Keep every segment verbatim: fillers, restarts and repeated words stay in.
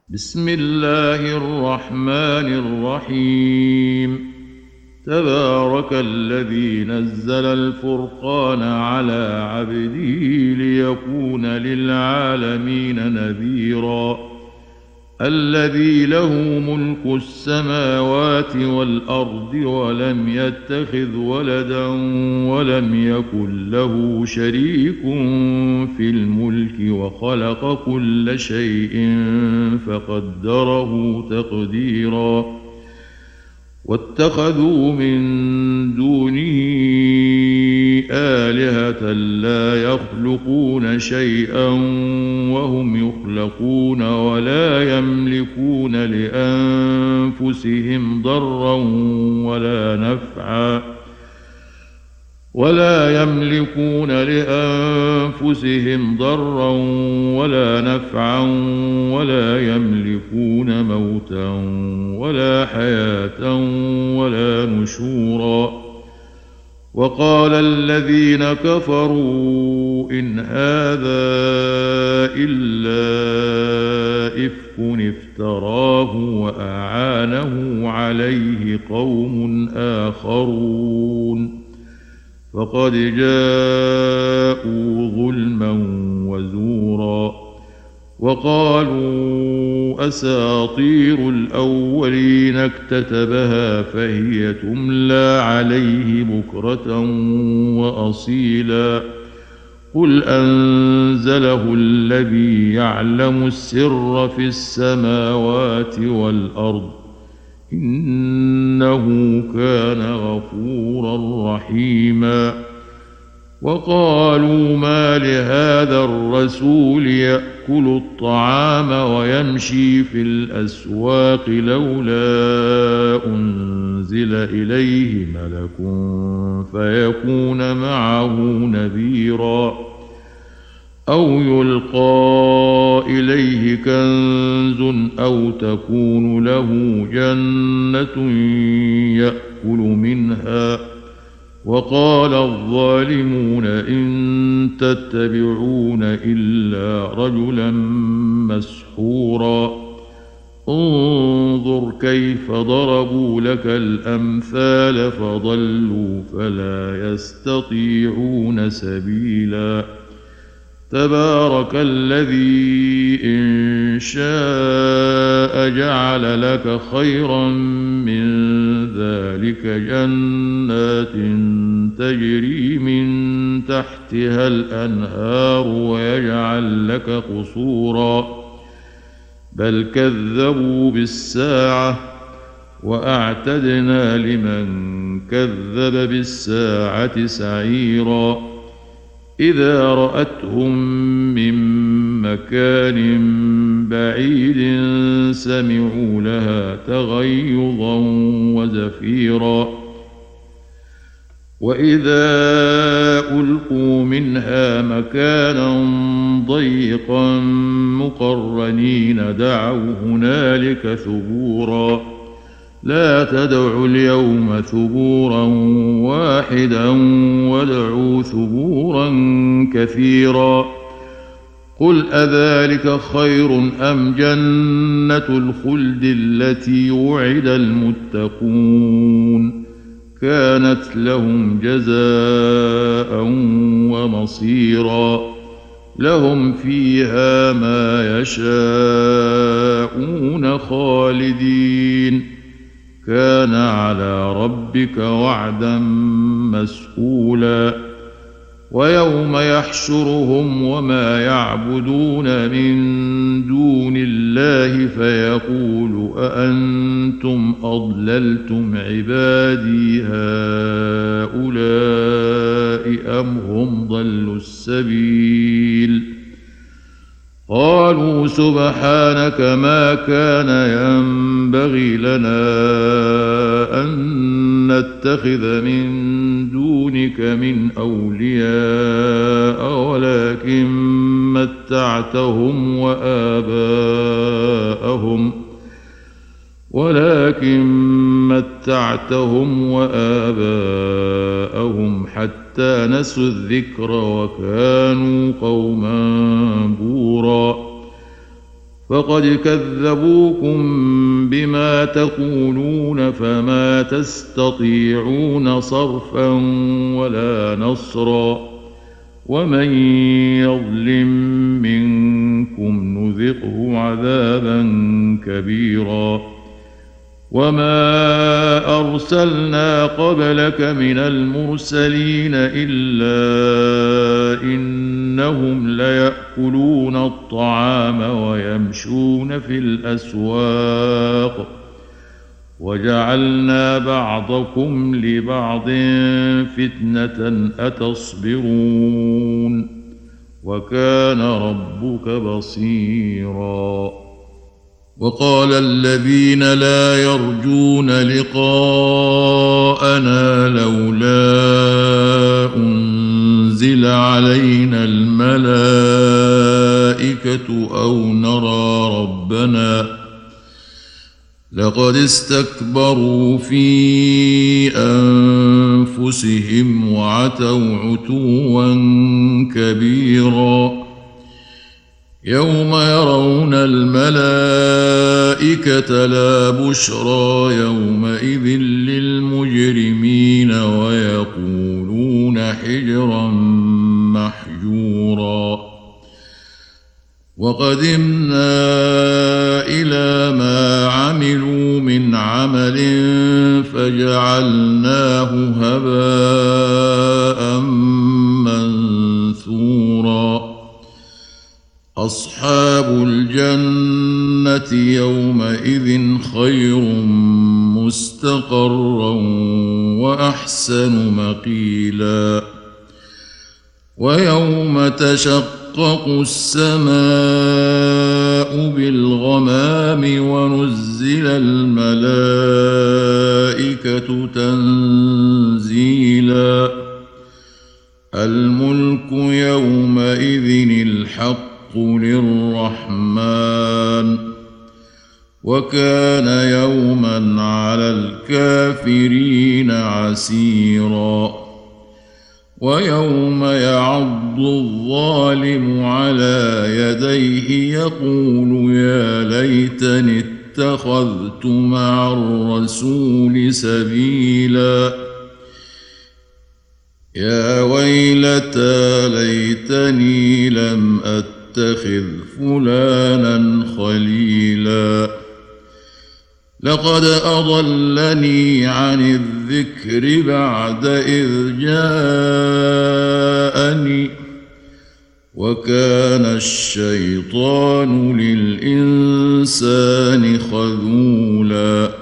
بسم الله الرحمن الرحيم. تبارك الذي نزل الفرقان على عبده ليكون للعالمين نذيرا. الذي له ملك السماوات والأرض ولم يتخذ ولدا ولم يكن له شريك في الملك وخلق كل شيء فقدره تقديرا. واتخذوا من دونه آلهة لا يخلقون شيئا وهم يخلقون ولا يملكون لأنفسهم ضرا ولا نفعا ولا يملكون لأنفسهم ضرا ولا نفعا ولا يملكون موتا ولا حياة ولا نشورا. وقال الذين كفروا إن هذا إلا إفك افتراه وأعانه عليه قوم آخرون فقد جاءوا ظلما وزورا. وقالوا أساطير الأولين اكتتبها فهي تملى عليه بكرة وأصيلا. قل أنزله الذي يعلم السر في السماوات والأرض إنه كان غفورا رحيما. وقالوا ما لهذا الرسول يأكل الطعام ويمشي في الأسواق لولا أنزل إليه ملك فيكون معه نذيرا أو يلقى إليه كنز أو تكون له جنة يأكل منها. وقال الظالمون إن تتبعون إلا رجلا مسحورا. انظر كيف ضربوا لك الأمثال فضلوا فلا يستطيعون سبيلا. تبارك الذي إن شاء جعل لك خيرا من ذلك جنات تجري من تحتها الأنهار ويجعل لك قصورا بل كذبوا بالساعة وأعتدنا لمن كذب بالساعة سعيرا. إذا رأتهم من مكان بعيد سمعوا لها تغيظا وزفيرا. وإذا ألقوا منها مكانا ضيقا مقرنين دعوا هنالك ثبورا. لا تدعوا اليوم ثبورا واحدا وادعوا ثبورا كثيرا. قل أذلك خير أم جنة الخلد التي وعد المتقون كانت لهم جزاء ومصيرا. لهم فيها ما يشاءون خالدين كان على ربك وعدا مسئولا. ويوم يحشرهم وما يعبدون من دون الله فيقول أأنتم أضللتم عبادي هؤلاء أم هم ضلوا السبيل. قالوا سبحانك ما كان ينبغي لنا أن نتخذ من دونك من أولياء ولكن متعتهم وآباءهم ولكن متعتهم وآباءهم حتى نسوا الذكر وكانوا قوما بورا. فقد كذبوكم بما تقولون فما تستطيعون صرفا ولا نصرا ومن يظلم منكم نذقه عذابا كبيرا وما أرسلنا قبلك من المرسلين إلا إنهم ليأكلون الطعام ويمشون في الأسواق وجعلنا بعضكم لبعض فتنة أتصبرون وكان ربك بصيرا. وقال الذين لا يرجون لقاءنا لولا أنزل علينا الملائكة أو نرى ربنا لقد استكبروا في أنفسهم وعتوا عتوا كبيرا يوم يرون الملائكة لا بشرى يومئذ للمجرمين ويقولون حجرا محجورا. وقدمنا إلى ما عملوا من عمل فجعلناه هباء منثورا. أصحاب الجنة يومئذ خير مستقرا وأحسن مقيلا. ويوم تشقق السماء بالغمام ونزل الملائكة تنزيلا. الملك يومئذ الحق للرحمن وكان يوما على الكافرين عسيرا. ويوم يعض الظالم على يديه يقول يا ليتني اتخذت مع الرسول سبيلا. يا ويلتى ليتني لم أتخذ فلانا خليلا لقد أضلني عن الذكر بعد إذ جاءني وكان الشيطان للإنسان خذولا.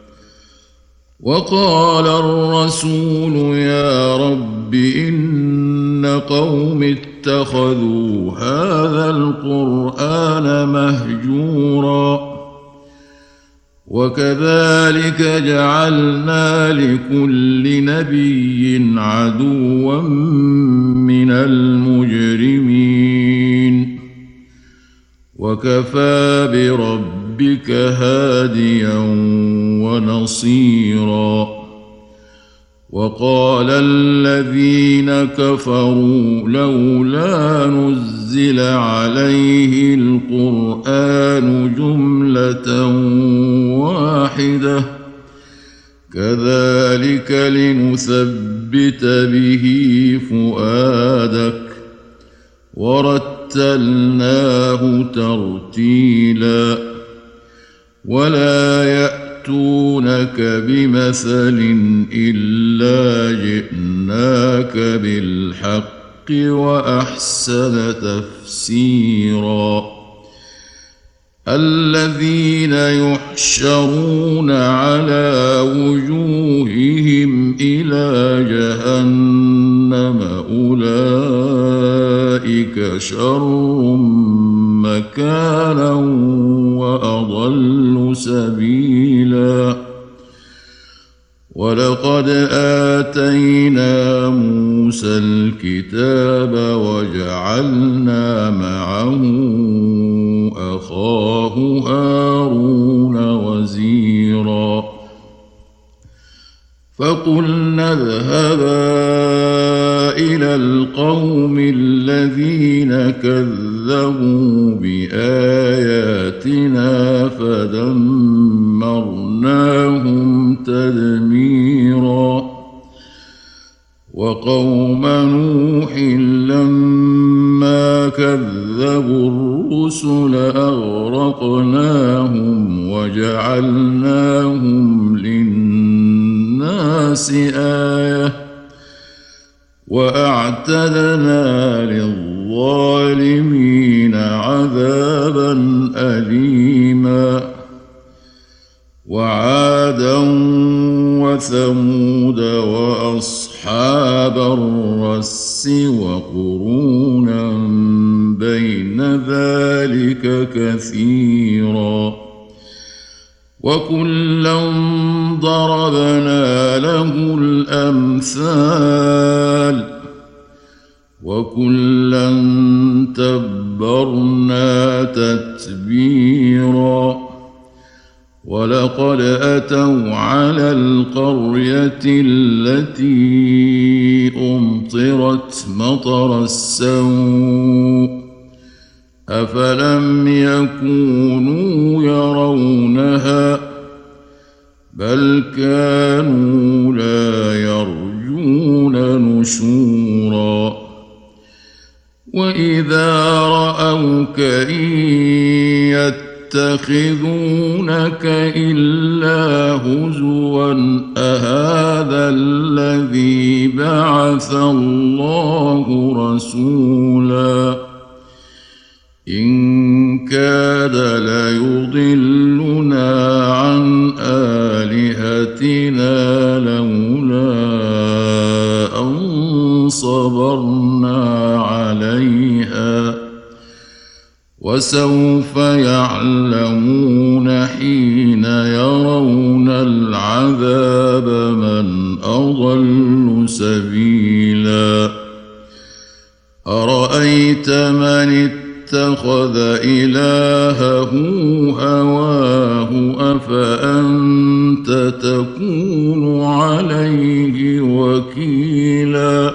وقال الرسول يا رب إن قوم اتخذوا هذا القرآن مهجورا وكذلك جعلنا لكل نبي عدوا من المجرمين وكفى بربك هاديا ونصيرا. وقال الذين كفروا لولا نزل عليه القرآن جملة واحدة كذلك لنثبت به فؤادك ورتلناه ترتيلا. ولا يأتونك بمثل إلا جئناك بالحق وأحسن تفسيرا. الذين يحشرون على وجوههم إلى جهنم أولئك شر مكانا وأضل سبيلا. ولقد آتينا موسى الكتاب وجعلنا معه أخاه هارون وزيرا. فقلنا اذهبا إلى القوم الذين كذبوا بآياتنا آياتنا فدمرناهم تدميرا وقوم نوح لما كذبوا الرسل أغرقناهم وجعلناهم للناس آية وأعتدنا للظالمين عذابا أليما وعادا وثمود وأصحاب الرس وقرونا بين ذلك كثيرا وكلا ضربنا له الأمثال وكلا تبرنا تتبيرا ولقد أتوا على القرية التي أمطرت مطر السوء أفلم يكونوا يرونها بل كانوا لا يرجون نشورا وإذا رأوك إن يتخذونك إلا هزوا أهذا الذي بعث الله رسولا إن كاد ليضلنا عن آلهتنا لولا أن صبرنا عليها وسوف يعلمون حين يرون العذاب من أضل سبيلا أرأيت من اتخذ إلهه هواه أفأنت تكون عليه وكيلا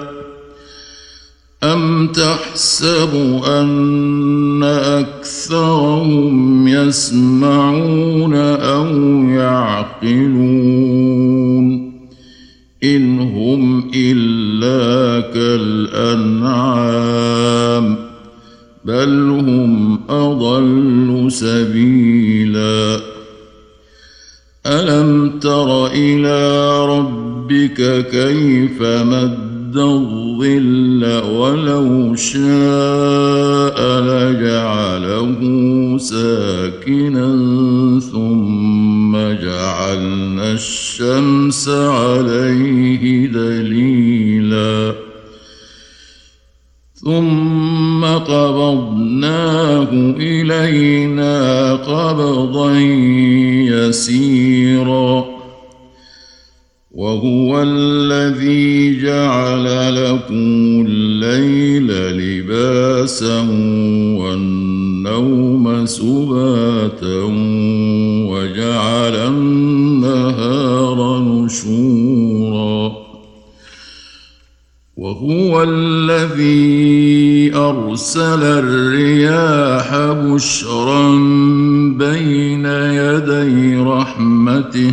أم تحسب أن أكثرهم يسمعون أو يعقلون إن هم إلا كالأنعام بل هم أضل سبيلا ألم تر إلى ربك كيف مد الظل ولو شاء لجعله ساكنا ثم جعلنا الشمس عليه دليلا ثم قبضناه إلينا قبضا يسيرا وهو الذي جعل لكم الليل لباسا والنوم سباتا وجعل النهار نشورا وهو الذي أرسل الرياح بشرا بين يدي رحمته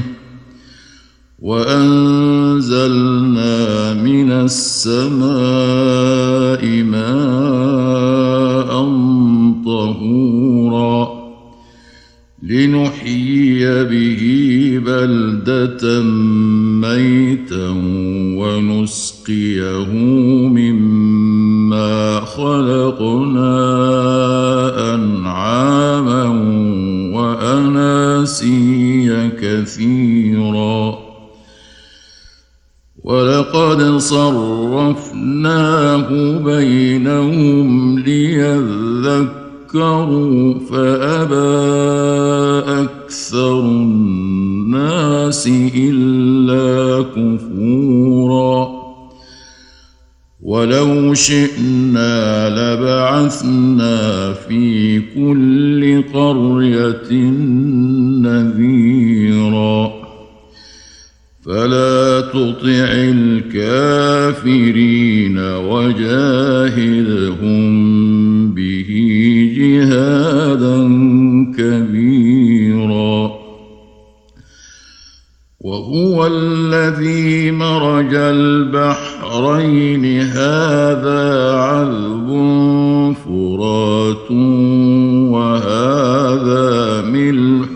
وأنزلنا من السماء ماء طهورا لنحيي به بلدة ميتا ونسقيه مما خلقنا أنعاما وأناسيا كثيرا ولقد صرفناه بينهم ليذكروا فأبى أكثر الناس إلا كفورا ولو شئنا لبعثنا في كل قرية نذيرا فلا تطع الكافرين وجاهدهم به جهادا كبيرا. وهو الذي مرج البحرين هذا عذب فرات وهذا ملح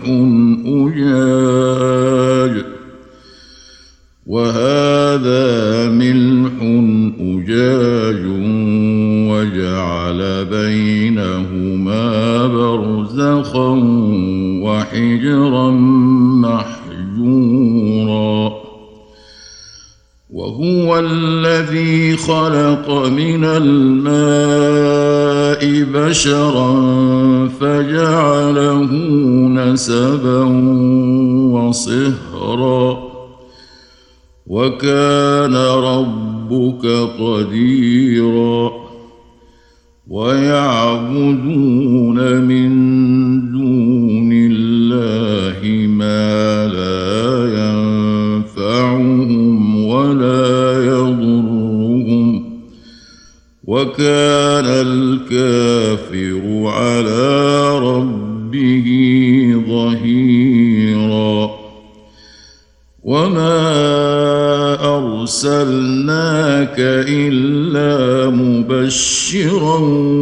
أجاج وهذا ملح أجاج وجعل بينهما برزخا وحجرا محجورا. وهو الذي خلق من الماء بشرا فجعله نسبا وصهرا وكان ربك قديرا. ويعبدون من دون الله ما لا ينفعهم ولا يضرهم وكان الكافر على ربه ظهيرا. وما أرسلناك إلا مبشرا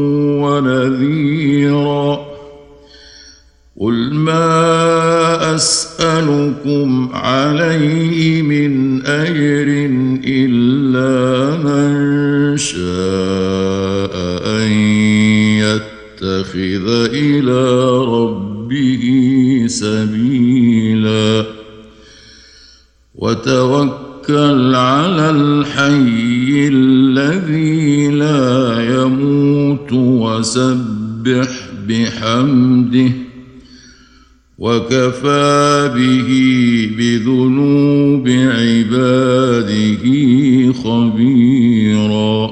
ونذيرا. قل ما أسألكم عليه من أجر إلا من شاء أن يتخذ إلى ربه سبيلا. وتوكل على الحي الذي لا يموت وسبح بحمده وكفى به بذنوب عباده خبيرا.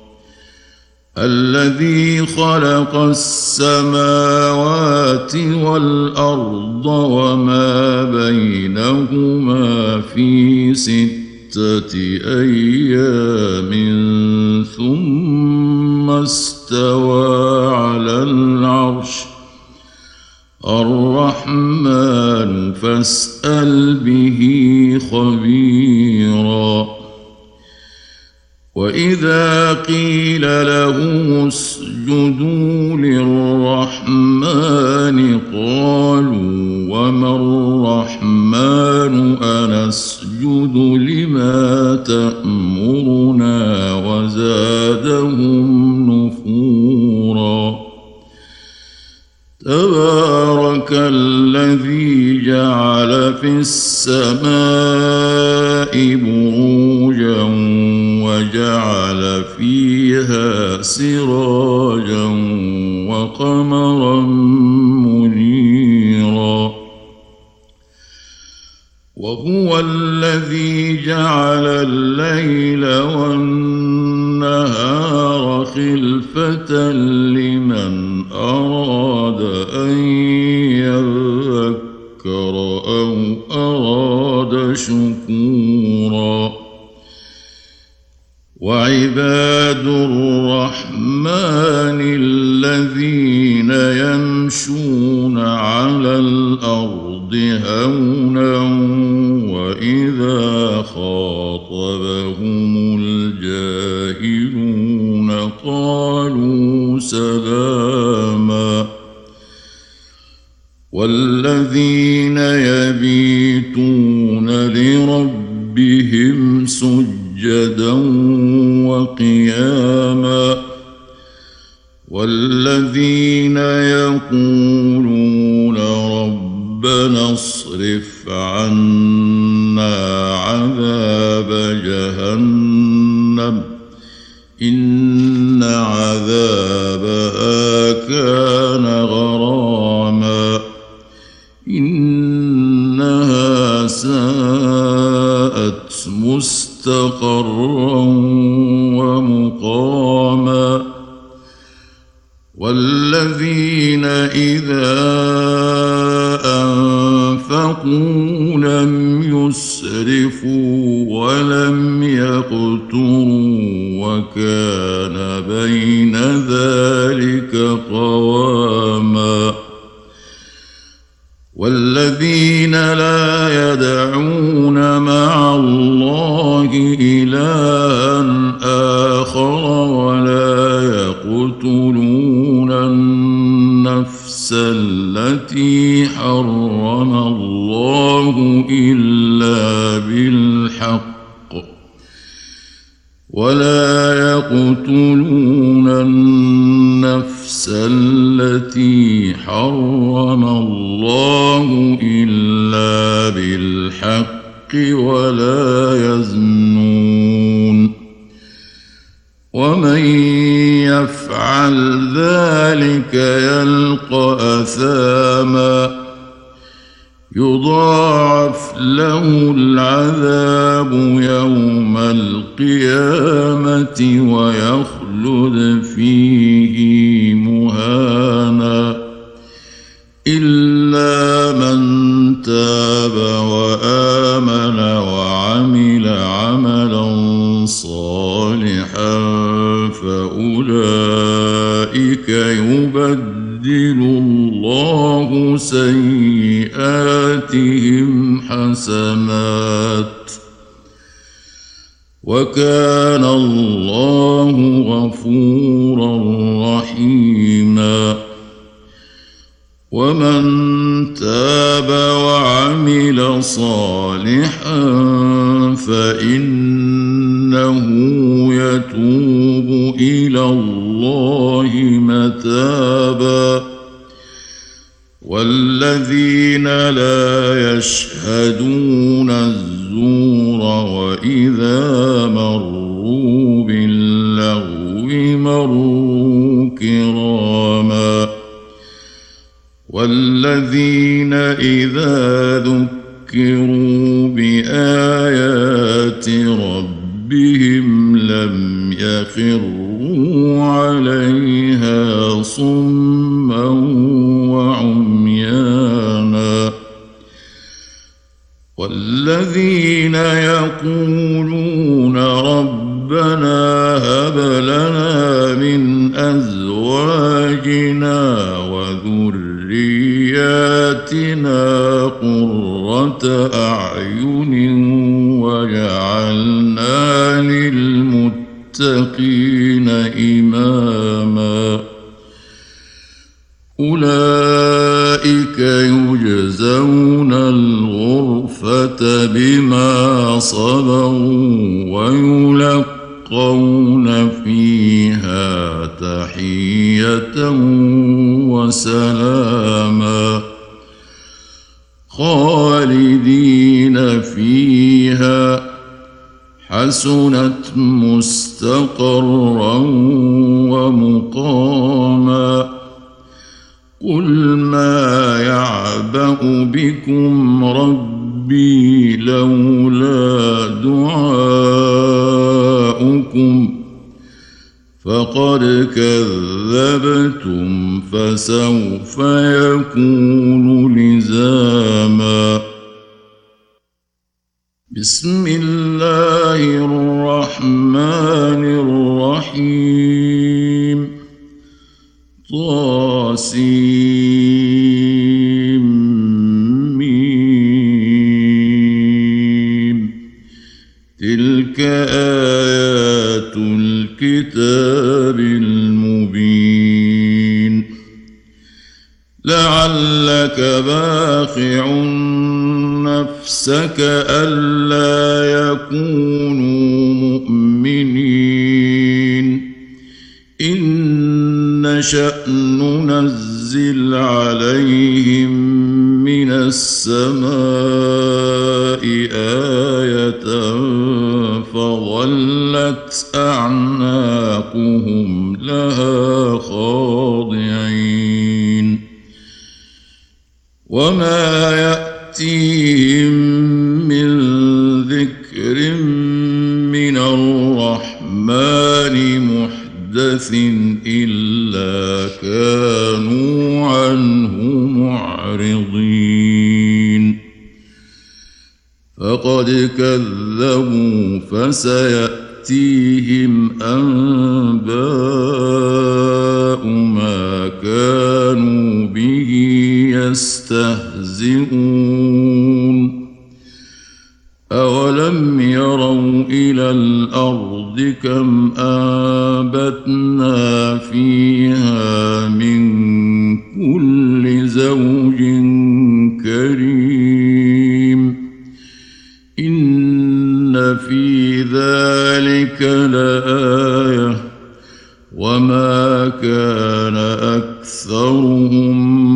الذي خلق السماوات والأرض وما بينهما في ستة أيام ثم استوى على العرش. الرحمن فاسأل به خبيرا. وإذا قيل لهم اسجدوا للرحمن قالوا وما الرحمن أنسجد لما تأمرنا وزادهم نفورا. تبارك الذي جعل في السماء بروجا وجعل فيها سراجا وقمرا منيرا. وهو الذي جعل الليل والنهار خلفة لمن أراد أن يذكر أو أراد شكورا. وعباد الرحمن الذين يمشون على الأرض هونا وإذا خاطبهم الجاهلون قالوا سلاما. والذين يبيتون لربهم سجدا وقياما. والذين يقولون ربنا اصرف عنا عذاب جهنم إن عذابها كان غراما إنها ساءت مستقرا ومقاما. والذين إذا أنفقوا لم يسرفوا ولم يقتروا وكان بين ذلك قواما. والذين لا يدعون مع الله إلها آخر ولا يقتلون النفس التي حرم الله إلا بالحق ولا يقتلون النفس التي حرم الله إلا بالحق ولا يزنون ومن يفعل ذلك يلقى أثاما يضاعف له العذاب يوم القيامة ويخلد فيه مهانا إلا من تاب وآمن وعمل عملا صالحا فأولئك يبدل الله سيئاتهم حسنات وكان الله غفورا رحيما ومن تاب وعمل صالحا فإنه يتوب إلى الله متابا والذين لا يشهدون الزور وإذا مروا باللغو مروا كراما والذين إذا ذكروا بآيات ربهم لم يخروا عليها صما وعميانا والذين يقولون ربنا هب لنا من أزواجنا وذرياتنا قرة أعين وجعلنا للمتقين إماما أولئك يجزون الغرفة بما صبروا ويلقون فيها تحية وسلاما خالدين فيها حسنت مستقرا ومقاما قل ما يعبأ بكم ربي لولا دعاؤكم فقد كذبتم فسوف يكون لزاما بسم الله الرحمن الرحيم طاسيم تلك آيات الكتاب المبين لعلك باخع نفسك ألا يكونوا مؤمنين إن نشأ ننزل عليهم من السماء آية فظلت أعناقهم لها خاضعين وما يأتيهم من ذكر من الرحمن محدث إلا كانوا عنه معرضين فقد كذبوا فسيأتيهم أنباء ما كانوا به يستهزئون أولم يروا إلى الأرض كم أنبتنا فيها من كل زوج كريم إن في ذلك لآية وما كان أكثرهم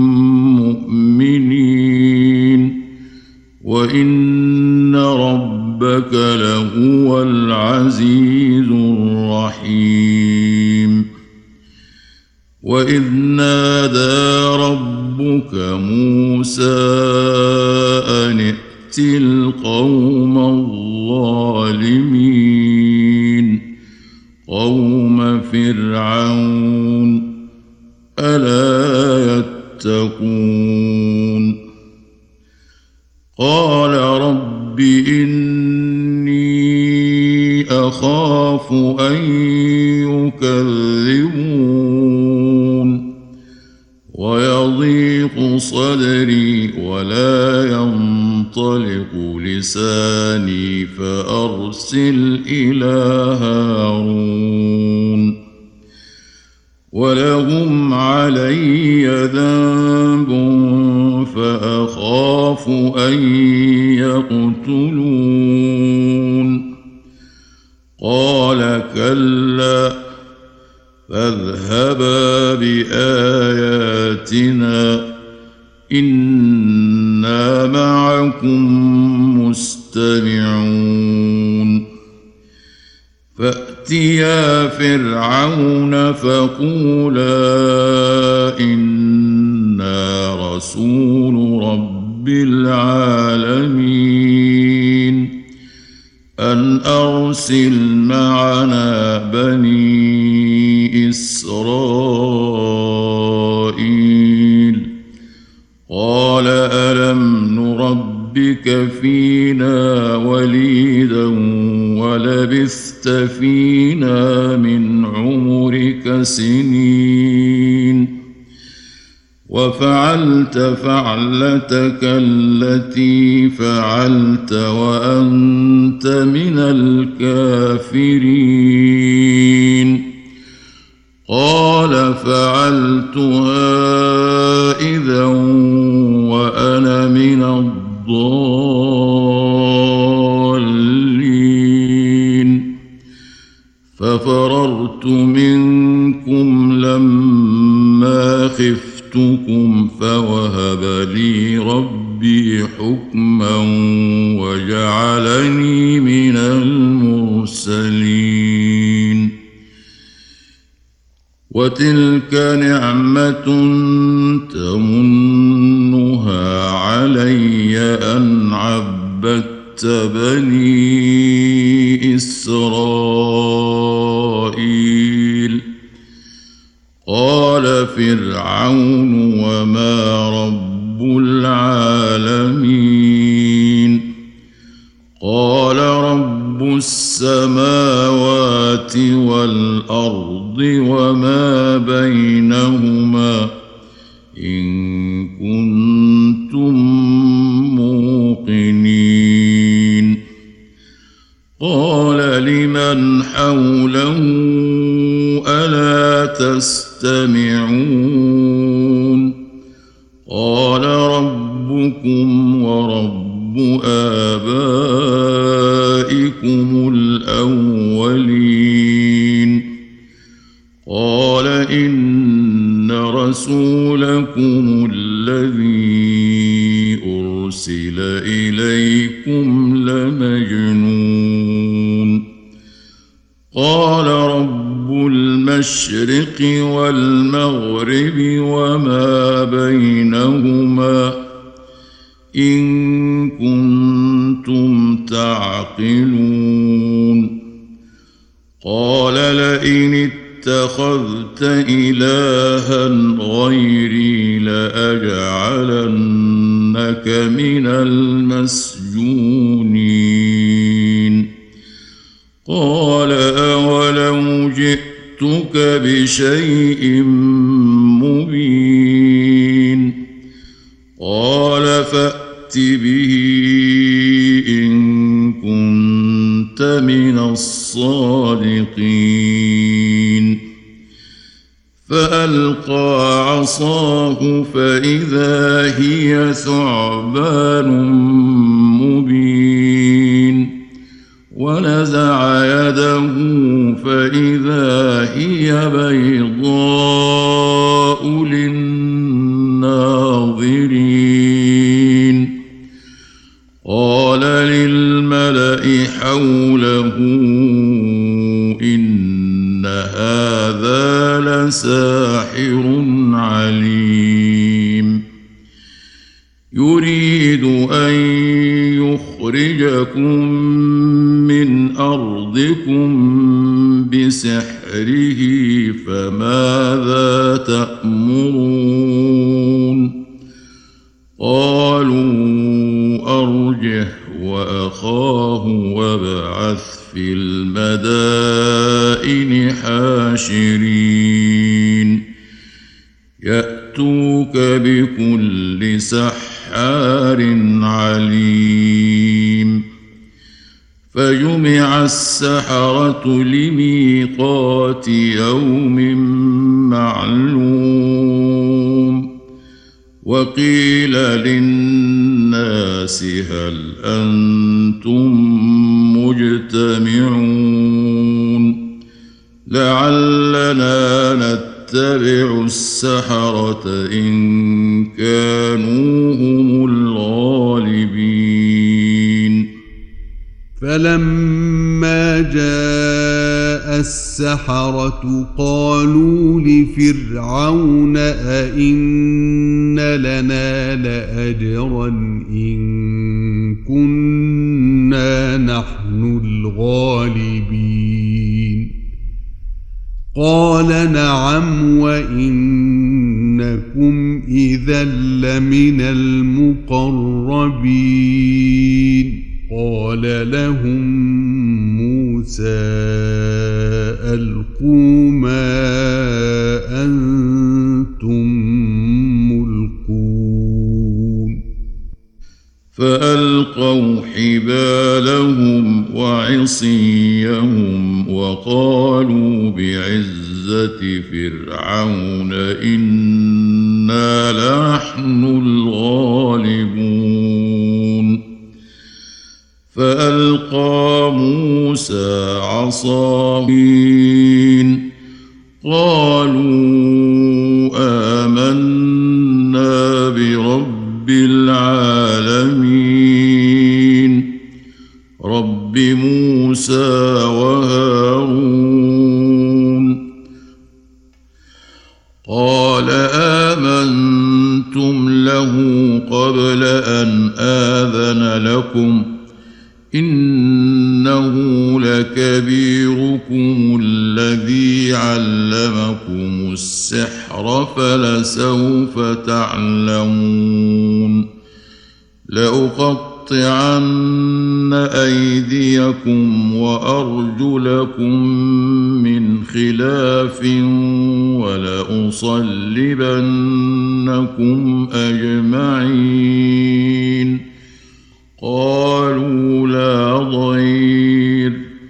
مؤمنين وإن ربك لهو العزيز الرحيم وإذ نادى ربك موسى أن ائت القوم الظالمين قوم فرعون ألا يتقون قال رب إني أخاف أن يكذبون ويضيق صدري ولا ينطلق لساني فأرسل إلى هارون ولهم علي ذنب فأخاف أن يقتلون قال كلا فاذهبا بآياتنا إنا معكم مستمعون فأتيا فرعون فقولا إنا رسول رب العالمين أن أرسل معنا بني إسرائيل قال ألم نربك فينا وليدا ولبثت فينا من عمرك سنين وفعلت فعلتك التي فعلت وأنت من الكافرين قال فعلتها إذا وأنا من الضالين ففررت منكم لما خفتكم فوهب لي ربي حكما وجعلني من المرسلين وتلك نعمة تمنها علي أن عبدت بني إسرائيل قال فرعون وما رب العالمين قال رب السماوات والأرض وما بينهما إن كنتم موقنين قال لمن حوله ألا تستمعون قال ربكم ورب آبائكم الأولين قال إن رسولكم الذي أرسل إليكم لمجنون قال رب المشرق والمغرب وما بينهما إن كنتم تعقلون قال لئن اتخذت إلها غيري لأجعلنك من المسجونين قال أولو جئتك بشيء مبين قال فأت به إن كنت من الصادقين فألقى عصاه فإذا هي ثعبان مبين ونزع يده فإذا هي بيضاء للناظرين قال للملأ حوله إن هذا لساحر عليم يريد أن يخرجكم من أرضكم بسحره فماذا تأمرون قالوا أرجه وأخاه وابعث في المدائن حاشرين يأتوك بكل سحار عليم فجمع السحرة لميقات يوم معلوم وقيل للناس هل أنتم مجتمعون لعلنا نتبع السحرة إن كانوا هم الغالبين فلما جاء السحرة قالوا لفرعون أئن لنا لأجرا إن كنا نحن الغالبين قال نعم وإنكم إذا لمن المقربين قال لهم موسى ألقوا ما أنتم ملقون فألقوا حبالهم وعصيهم وقالوا بعزة فرعون إنا لنحن الغالبون فألقى موسى عصاه قالوا آمنا برب العالمين رب موسى وهارون قال آمنتم له قبل أن آذن لكم إنه لكبيركم الذي علمكم السحر فلسوف تعلمون لأقطعن أيديكم وأرجلكم من خلاف ولأصلبنكم أجمعين قالوا لا ضير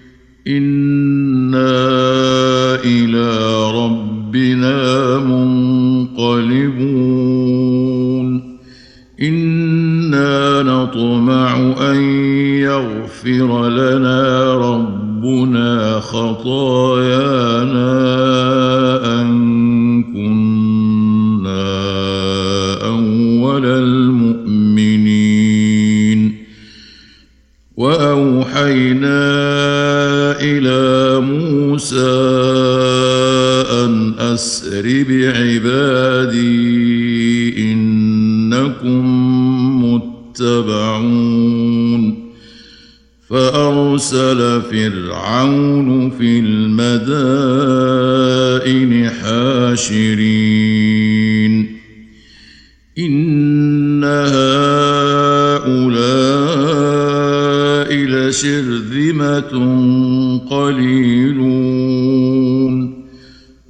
إنا إلى ربنا منقلبون إنا نطمع أن يغفر لنا ربنا خطايانا أن كنا أول المؤمنين وأوحينا إلى موسى أن أسر بعبادي إنكم متبعون فأرسل فرعون في المدائن حاشرين إن هؤلاء لشرذمة قليلون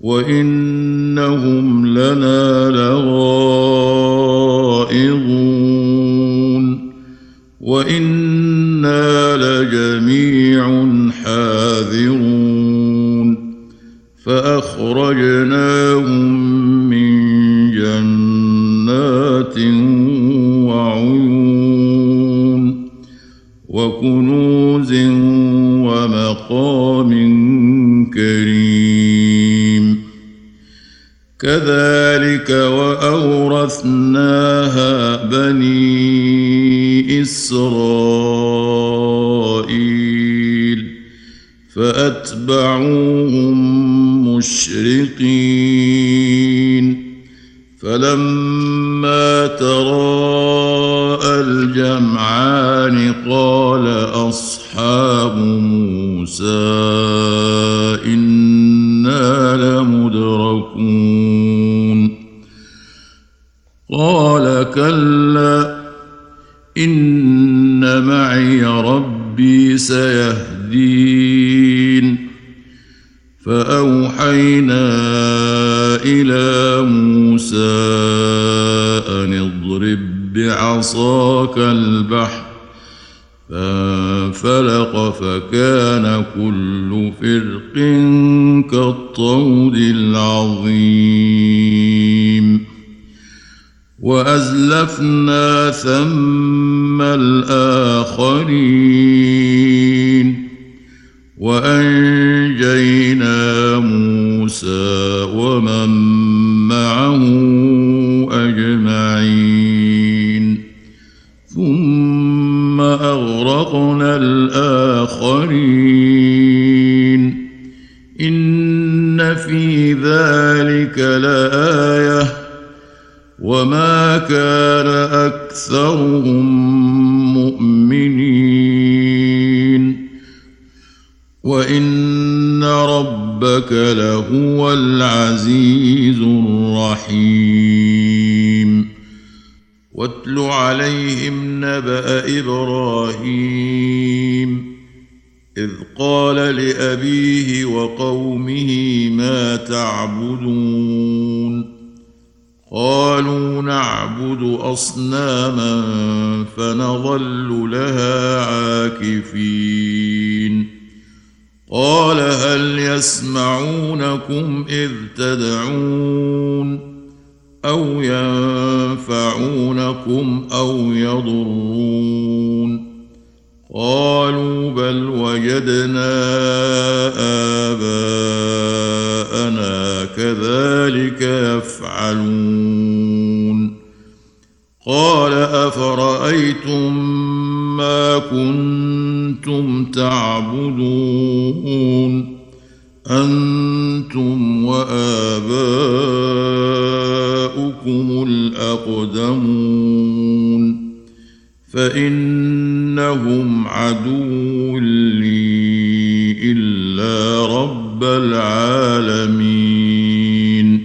وإنهم لنا لغائظون وإنا لجميع حاذرون فأخرجناهم من جنات وعيون وكنوز ومقام كريم كذلك وأورثناها بني إسرائيل فأتبعوهم مشرقين فلما تراءى الجمعان قال أصحاب موسى إنا لمدركون قال كلا إن معي ربي سيهدين فأوحينا إلى موسى أن اضرب بعصاك البحر فانفلق فكان كل فرق كالطود العظيم وأزلفنا ثم الآخرين وأنجينا موسى ومن معه أجمعين ثم أغرقنا الآخرين إن في ذلك لآية وما كان أكثرهم مؤمنين وإن ربك لهو العزيز الرحيم واتل عليهم نبأ إبراهيم إذ قال لأبيه وقومه ما تعبدون قالوا نعبد أصناما فنظل لها عاكفين قال هل يسمعونكم إذ تدعون أو ينفعونكم أو يضرون قالوا بل وجدنا آباءنا كذلك يفعلون قال أفرأيتم ما كنتم تعبدون أنتم وآباؤكم الأقدمون فإنهم عدو لي إلا رب العالمين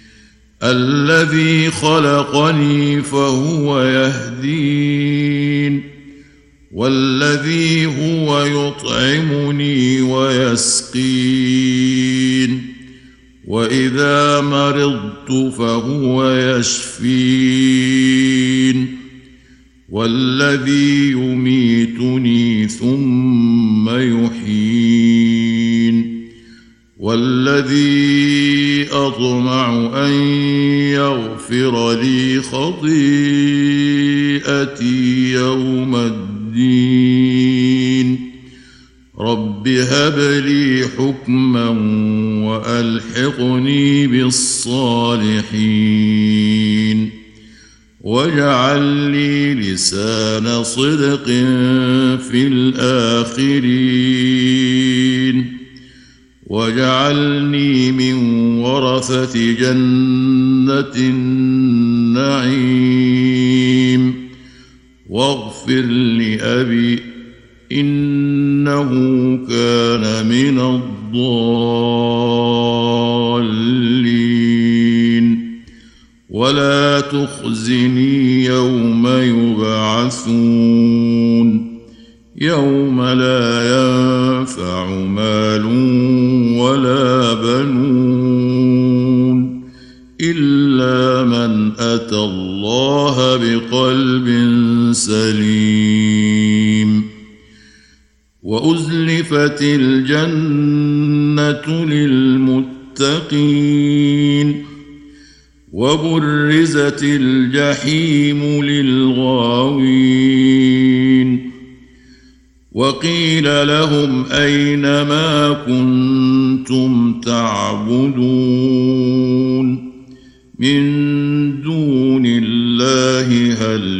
الذي خلقني فهو يهدين والذي هو يطعمني ويسقين وإذا مرضت فهو يشفين والذي يميتني ثم يحيين والذي أطمع أن يغفر لي خطيئتي يوم الدين رب هب لي حكما وألحقني بالصالحين واجعل لي لسان صدق في الآخرين واجعلني من ورثة جنة النعيم واغفر لأبي إنه كان من الضالين ولا تخزني يوم يبعثون يوم لا ينفع مال ولا بنون إلا من أتى الله الله بقلب سليم. وأزلفت الجنة للمتقين وبرزت الجحيم للغاوين وقيل لهم أين ما كنتم تعبدون من دون الله هل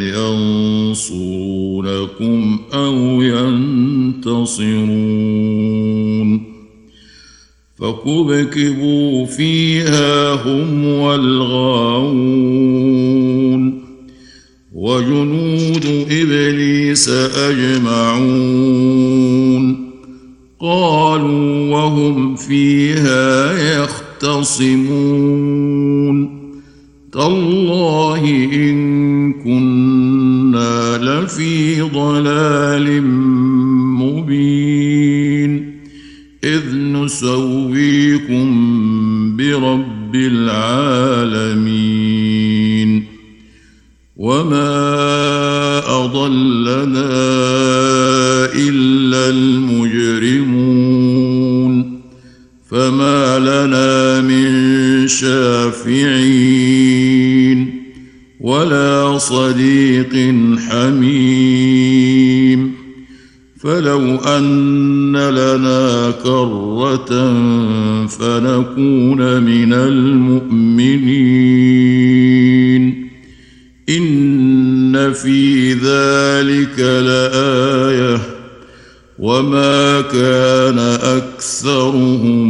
ينصرونكم أو ينتصرون فكبكبوا فيها هم والغاوون وجنود إبليس أجمعون قالوا وهم فيها يختصمون تالله إن كنا لفي ضلال مبين إذ نسويكم برب العالمين وما أضلنا إلا المجرمون فما لنا من شافعين ولا صديق حميم فلو أن لنا كرة فنكون من المؤمنين إن في ذلك لآية وما كان أكثرهم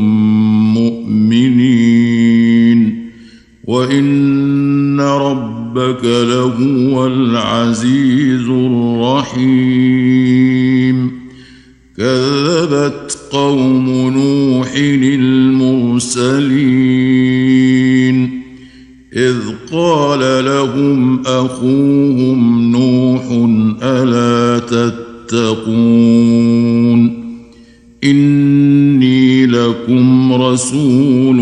مؤمنين وإن ربك لهو العزيز الرحيم كذبت قوم نوح المرسلين إذ قال لهم أخوهم نوح ألا تتقون إني لكم رسول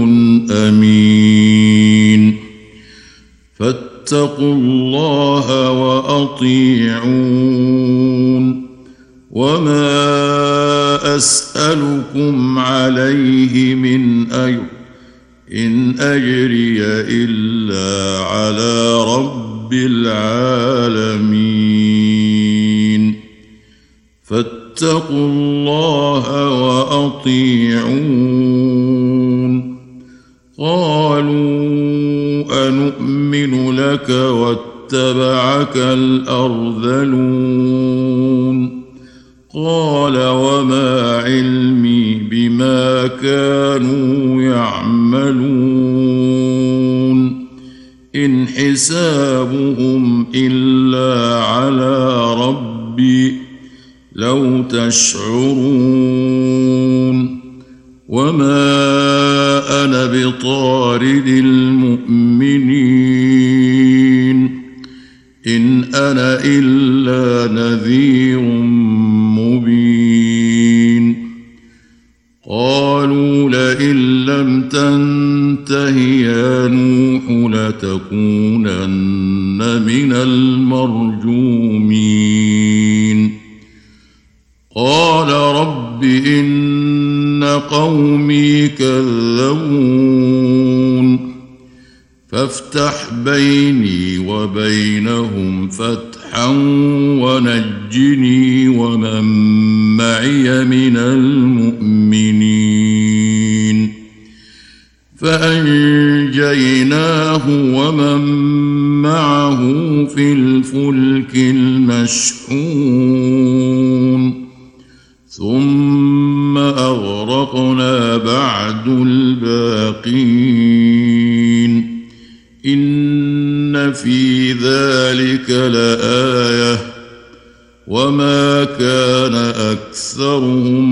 أمين فاتقوا الله وأطيعون وما أسألكم عليه من أجر إن أجري إلا على رب العالمين فاتقوا الله وأطيعون قالوا أنؤمن لك واتبعك الأرذلون قال وما علمي بما كانوا يعملون إن حسابهم إلا على ربي لو تشعرون وما أنا بطارد المؤمنين إن أنا إلا نذير مبين قالوا لئن لم تنته يا نوح لتكونن من المرجومين قال رب إن قومي كذبون فافتح بيني وبينهم فتحا ونجني ومن معي من المؤمنين فأنجيناه ومن معه في الفلك المشحون ثم أغرقنا بعد الباقين إن في ذلك لآية وما كان أكثرهم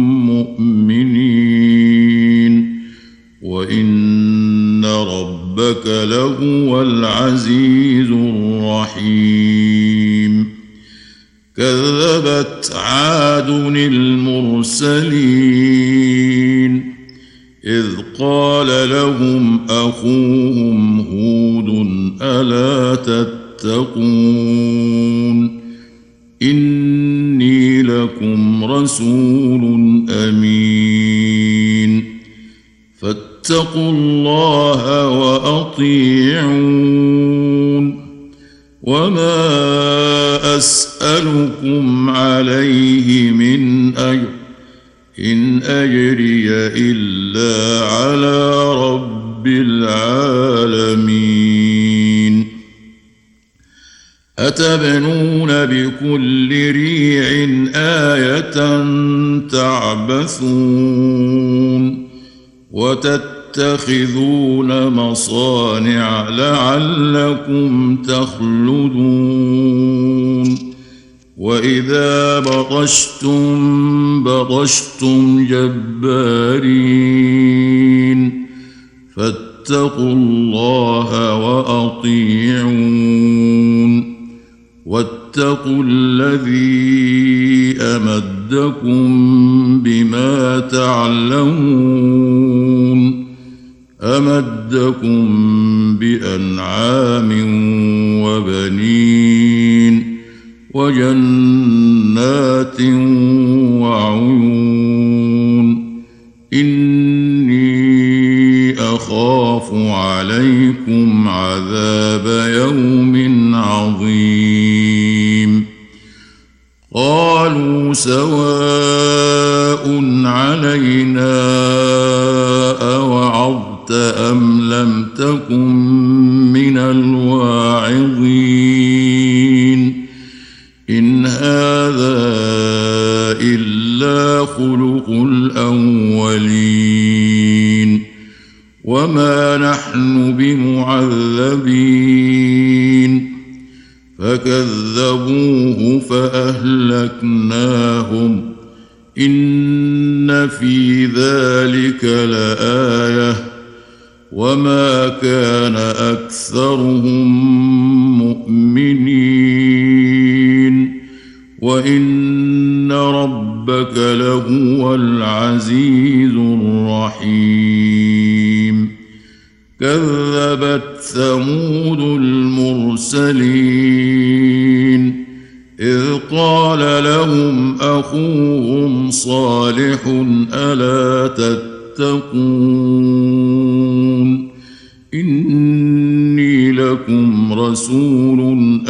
مؤمنين وإن ربك لهو العزيز الرحيم كذبت عاد المرسلين إذ قال لهم أخوهم هود أفلا تتقون إني لكم رسول أمين فاتقوا الله وأطيعون وما أسألكم عليه من أجر إن أجري إلا على رب العالمين أتبنون بكل ريع آية تعبثون وتتخذون مصانع لعلكم تخلدون وإذا بطشتم بطشتم جبارين فاتقوا الله وأطيعون واتقوا الذي أمدكم بما تعلمون أمدكم بأنعام وبنين وجنات وعيون إني أخاف عليكم عذاب يوم عظيم قالوا سواء علينا أوعظت أم لم تكن من الواعظين إن هذا إلا خلق الأولين وما نحن بمعذبين فكذبوه فأهلكناهم إن في ذلك لآية وما كان أكثرهم مؤمنين وإن ربك لهو العزيز الرحيم كذبت ثمود المرسلين إذ قال لهم أخوهم صالح ألا تتقون إني لكم رسول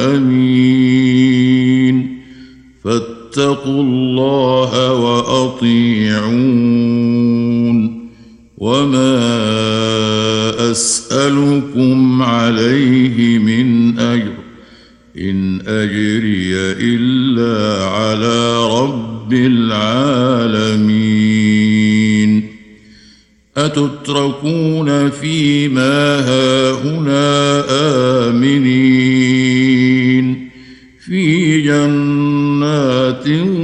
أمين فاتقوا الله وأطيعون وما أسألكم عليه من أجر إن أجري إلا على رب العالمين أتتركون فيما هاهنا آمنين في جنات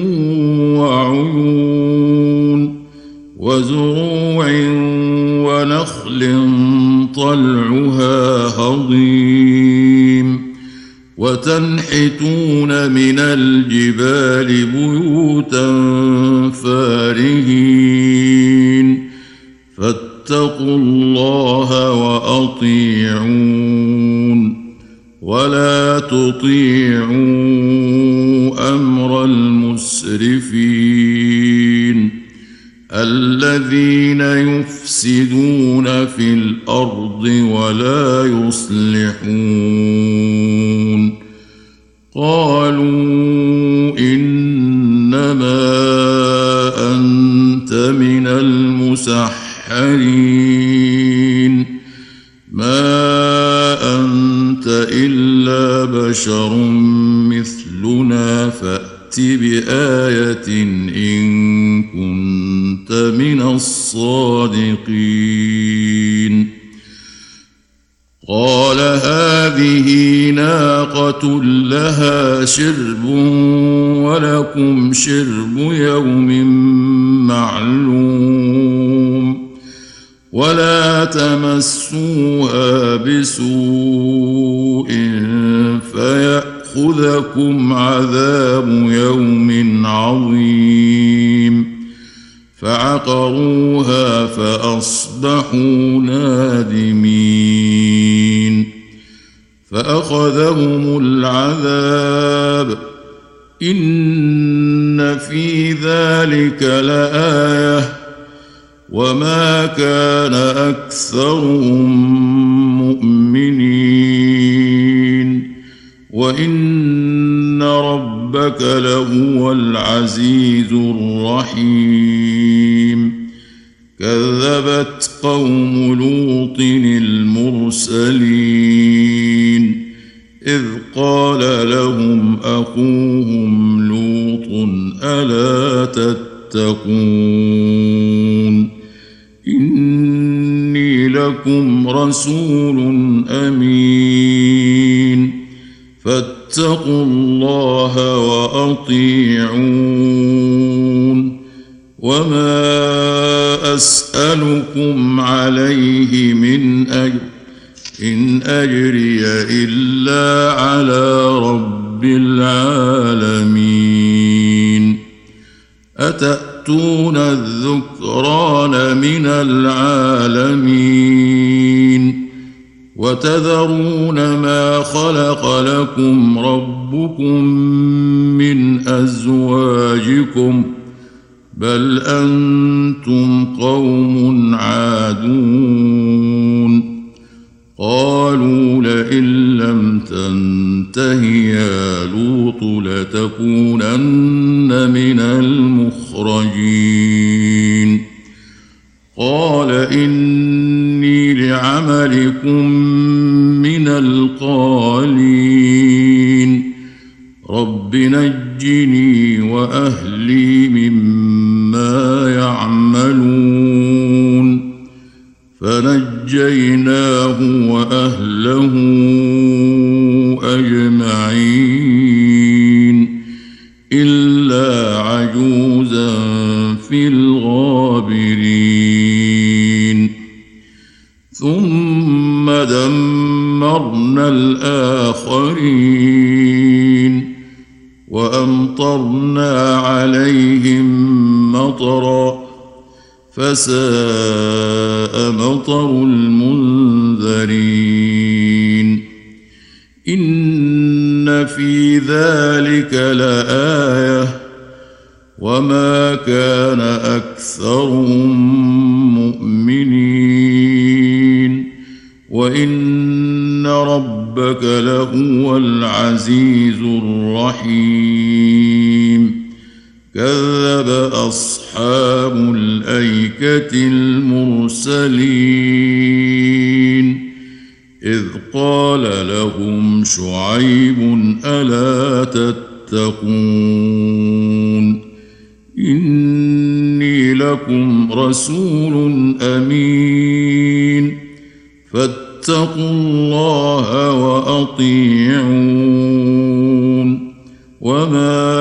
وعيون وزروع ونخل طلعها هضيم وتنحتون من الجبال بيوتا فارهين فاتقوا الله وأطيعون ولا تطيعوا أمر المسرفين الذين يفسدون في الأرض ولا يصلحون قالوا إنما أنت من المسحرين ما أنت إلا بشر مثلنا فأت بآية إن كنت من الصادقين قال هذه ناقة لها شرب ولكم شرب يوم معلوم ولا تمسوها بسوء فيأخذكم عذاب يوم عظيم فعقروها فأصبحوا نادمين فأخذهم العذاب إن في ذلك لآية وما كان أكثرهم مؤمنين وإن ربك لهو العزيز الرحيم كذبت قوم لوط المرسلين إذ قال لهم أخوهم لوط ألا تتقون إني لكم رسول أمين فاتقوا الله وأطيعون وما أسألكم عليه من أجر إن أجري إلا على رب العالمين أتأتون الذكران من العالمين وتذرون ما خلق لكم ربكم من أزواجكم بل أنتم قوم عادون قالوا لئن لم تنته يا لوط لتكونن من المخرجين قال إني لعملكم من القالين رب نجني وأهلي مما يعملون فنجيناه وأهله أجمعين إلا عجوزا في الغابرين ثم دمرنا الآخرين وأمطرنا عليهم مطرا فساء مطر المنذرين إن في ذلك لآية وما كان أكثرهم مؤمنين وإن ربك لهو العزيز الرحيم كذب أصحاب الأيكة المرسلين إذ قال لهم شعيب ألا تتقون إني لكم رسول أمين فاتقوا الله وأطيعون وما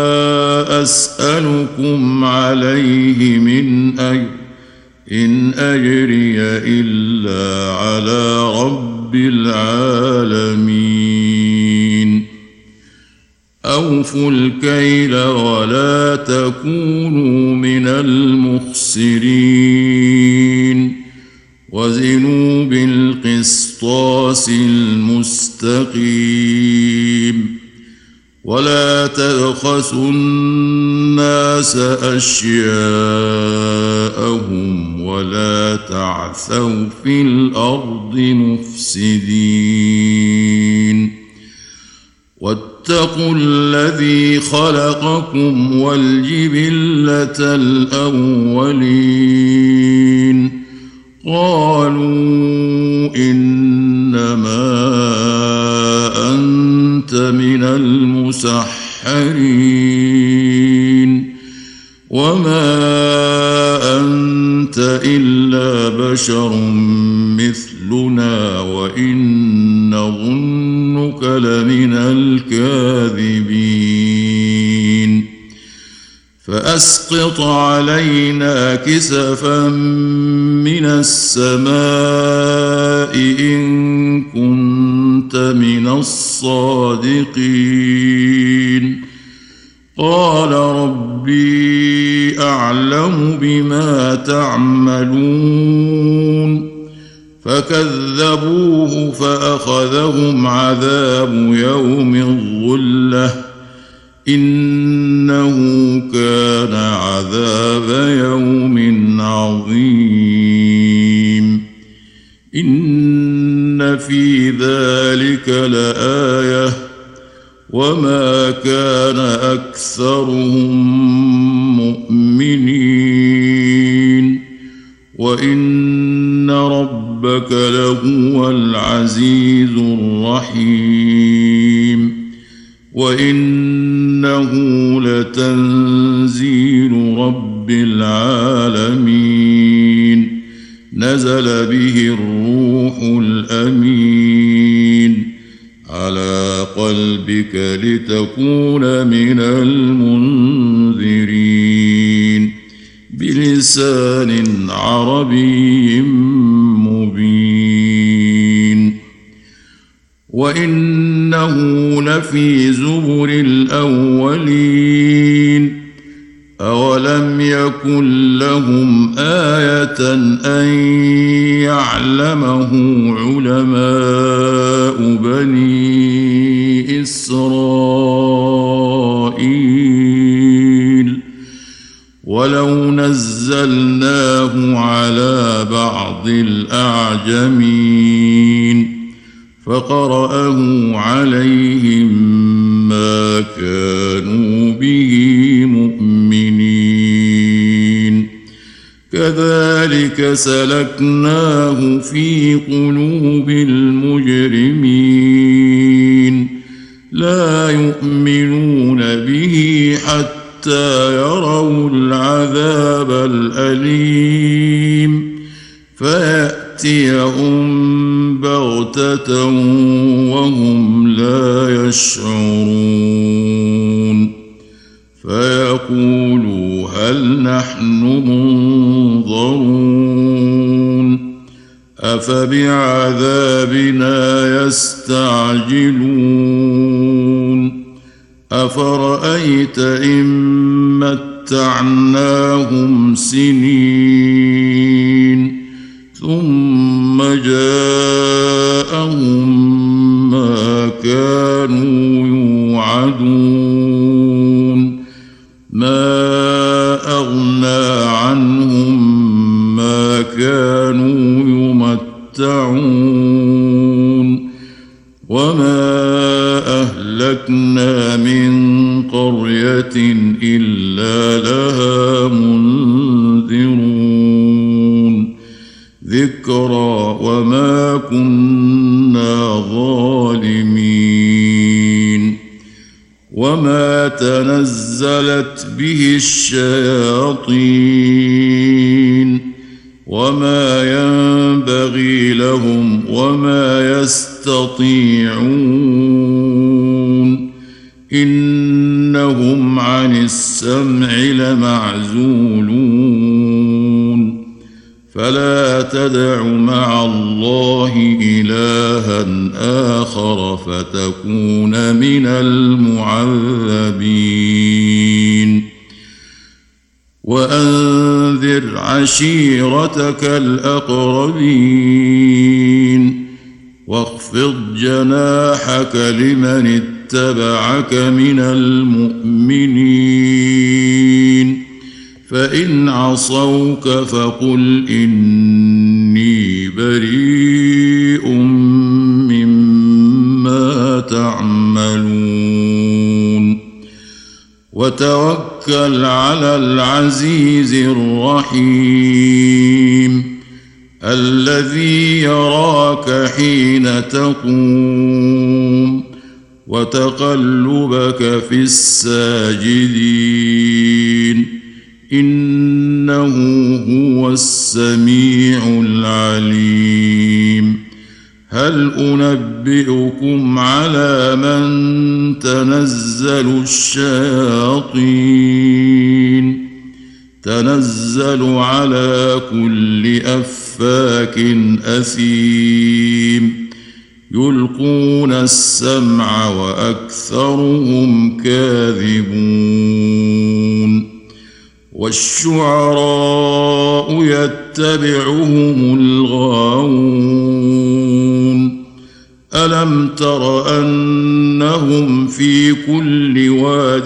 أسألكم عليه من أجر إن أجري إلا على رب العالمين أوفوا الكيل ولا تكونوا من المخسرين وزنوا بالقسطاس المستقيم ولا تبخسوا الناس أشياءهم ولا تعثوا في الأرض مفسدين واتقوا الذي خلقكم والجبلة الأولين قالوا إنما أنت من المسحرين وما أنت إلا بشر مثلنا وإن نظنك لمن الكاذبين فأسقط علينا كسفا من السماء إن كنت من الصادقين قال ربي أعلم بما تعملون فكذبوه فأخذهم عذاب يوم الظلة إنه كان عذاب يوم عظيم إن في ذلك لآية وما كان أكثرهم مؤمنين وإن ربك لهو العزيز الرحيم وإنه لتنزيل رب العالمين نزل به الروح الأمين على قلبك لتكون من المنذرين بلسان عربي مبين وإنه لفي زبر الأولين أولم يكن لهم آية أن يعلمه علماء بني إسرائيل ولو نزلناه على بعض الأعجمين فقرأه عليهم ما كانوا به مؤمنين كذلك سلكناه في قلوب المجرمين لا يؤمنون به حتى يروا العذاب الأليم فيأتيهم بغتة وهم لا يشعرون فيقولوا هل نحن منظرون أفبعذابنا يستعجلون أفرأيت إن متعناهم سنين ثم جاءهم ما كانوا يوعدون ما أغنى عنهم ما كانوا يمتعون وما أهلكنا من قرية إلا لها منذرون ذكرى وما كنا ظالمين وما تنزلت به الشياطين وما ينبغي لهم وما يستطيعون إنهم عن السمع لمعزولون فلا تدع مع الله إلها آخر فتكون من المعذبين وأنذر عشيرتك الأقربين واخفض جناحك لمن اتبعك من المؤمنين فإن عصوك فقل إني بريء مما تعملون وتوكل على العزيز الرحيم الذي يراك حين تقوم وتقلبك في الساجدين إنه هو السميع العليم هل أنبئكم على من تنزل الشياطين تنزل على كل أفاك أثيم يلقون السمع وأكثرهم كاذبون والشعراء يتبعون يتبعهم الغاوون ألم تر أنهم في كل واد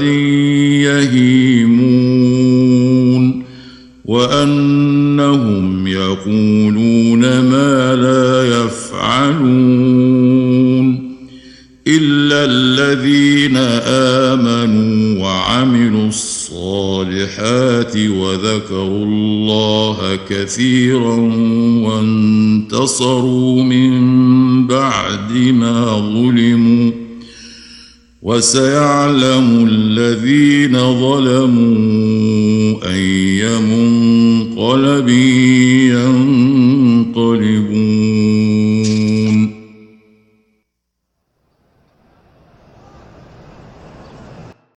يهيمون وأنهم يقولون ما لا يفعلون إلا الذين آمنوا وعملوا الصالحات وذكروا الله كثيرا وانتصروا من بعد ما ظلموا وسيعلم الذين ظلموا أي منقلب